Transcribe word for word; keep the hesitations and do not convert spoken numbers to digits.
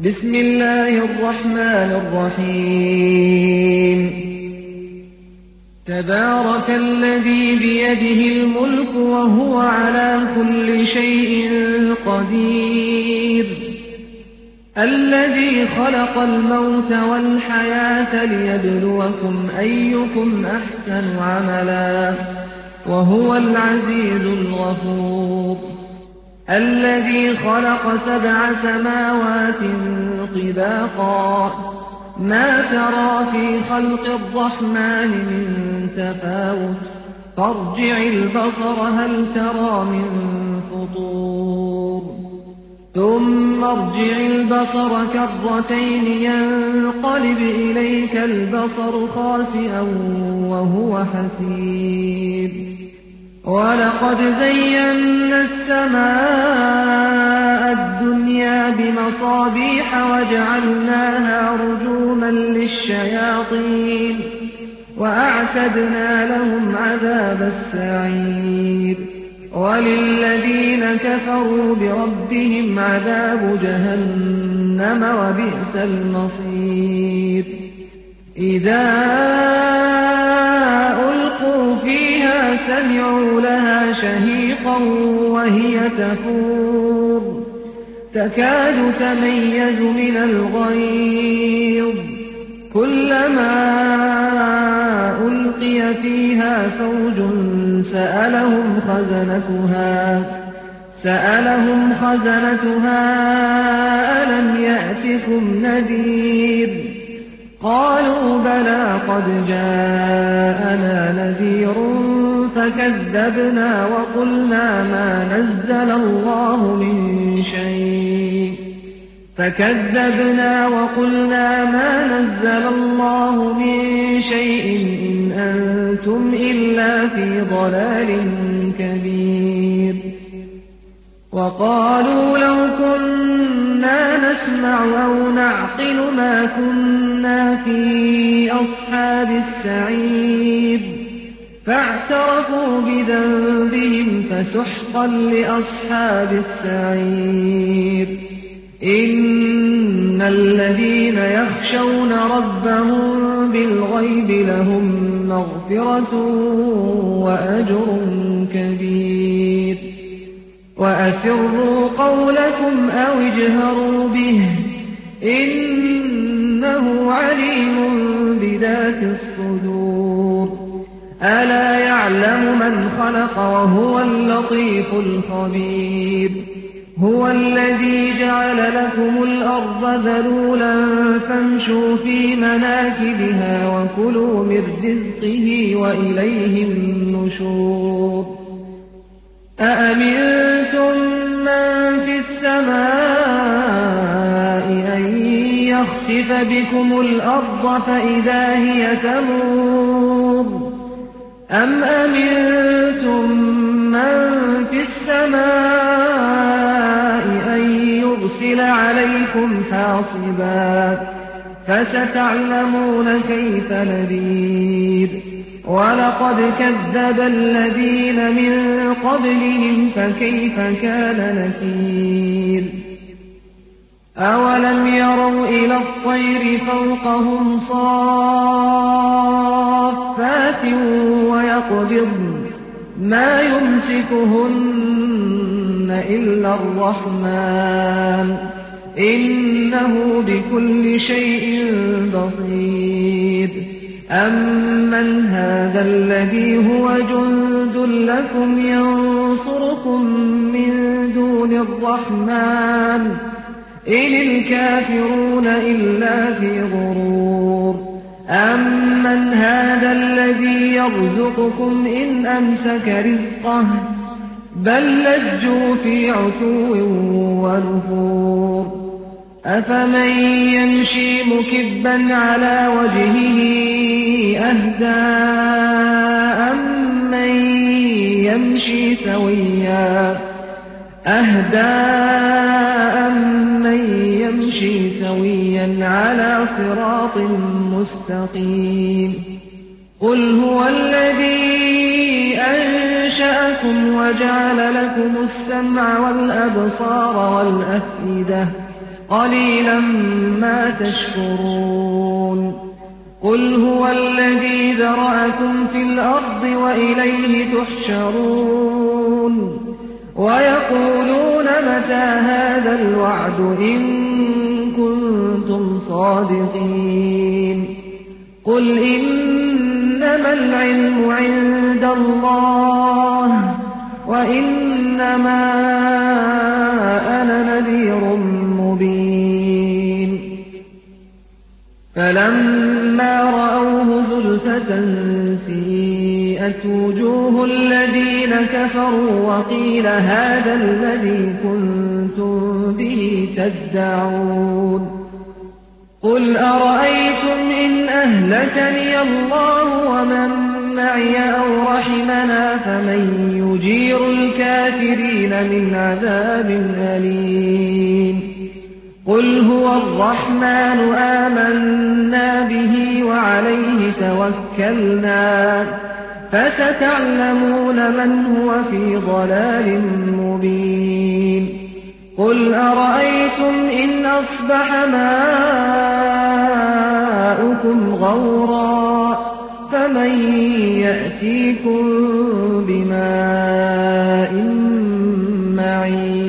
بسم الله الرحمن الرحيم تبارك الذي بيده الملك وهو على كل شيء قدير الذي خلق الموت والحياة ليبلوكم أيكم أحسن عملا وهو العزيز الغفور الذي خلق سبع سماوات طباقا ما ترى في خلق الرحمن من تفاوت فارجع البصر هل ترى من فطور ثم ارجع البصر كرتين ينقلب إليك البصر خاسئا وهو حسير ولقد زينا السماء الدنيا بمصابيح وجعلناها رجوما للشياطين وأعتدنا لهم عذاب السعير وللذين كفروا بربهم عذاب جهنم وبئس المصير إذا ألقوا فيها سمعوا لها شهيقا وهي تفور تكاد تميز من الغيظ كلما ألقي فيها فوج سألهم خزنتها سألهم خزنتها ألم يأتكم نذير قالوا بلى قد جاءنا نذير فكذبنا وقلنا ما نزل الله من شيء فكذبنا وقلنا ما نزل الله من شيء إن أنتم إلا في ضلال كبير وقالوا لو كنا نسمع أو نعقل ما كنا في أصحاب السعير فاعترفوا بذنبهم فسحقا لأصحاب السعير إن الذين يخشون ربهم بالغيب لهم مغفرة وأجر كبير وأسروا قولكم أو اجهروا به إنه عليم بذات الصدور ألا يعلم من خلق وهو اللطيف الخبير هو الذي جعل لكم الأرض ذلولا فامشوا في مناكبها وكلوا من رزقه وإليه النشور أأمنتم من في السماء أن يخسف بكم الأرض فإذا هي تمور أم أمنتم من في السماء أن يرسل عليكم حاصبا فستعلمون كيف نذير ولقد كذب الذين من قبلهم فكيف كان نكير أولم يروا إلى الطير فوقهم صافات ويقبضن ما يمسكهن إلا الرحمن إنه بكل شيء بصير أمن هذا الذي هو جند لكم ينصركم من دون الرحمن إن الكافرون إلا في غرور أمن هذا الذي يرزقكم إن أمسك رزقه بل لجوا في عتو ونفور أفمن يمشي مكبا على وجهه أهدى أمن يمشي سويا أهدى أمن يمشي سويا على صراط مستقيم قل هو الذي أنشأكم وجعل لكم السمع والأبصار والأفئدة قليلا ما تشكرون قل هو الذي ذرأكم في الأرض وإليه تحشرون ويقولون متى هذا الوعد إن كنتم صادقين قل إنما العلم عند الله وإنما أنا نذير مبين فلما رأوه زلفة سيئت وجوه الذين كفروا وقيل هذا الذي كنتم به تدعون قل أرأيتم إن أهلكني الله ومن معي أو رحمنا فمن يجير الكافرين من عذاب أليم قل هو الرحمن آمنا به وعليه توكلنا فستعلمون من هو في ضلال مبين قل أرأيتم إن أصبح ماؤكم غورا فمن يأتيكم بماء معين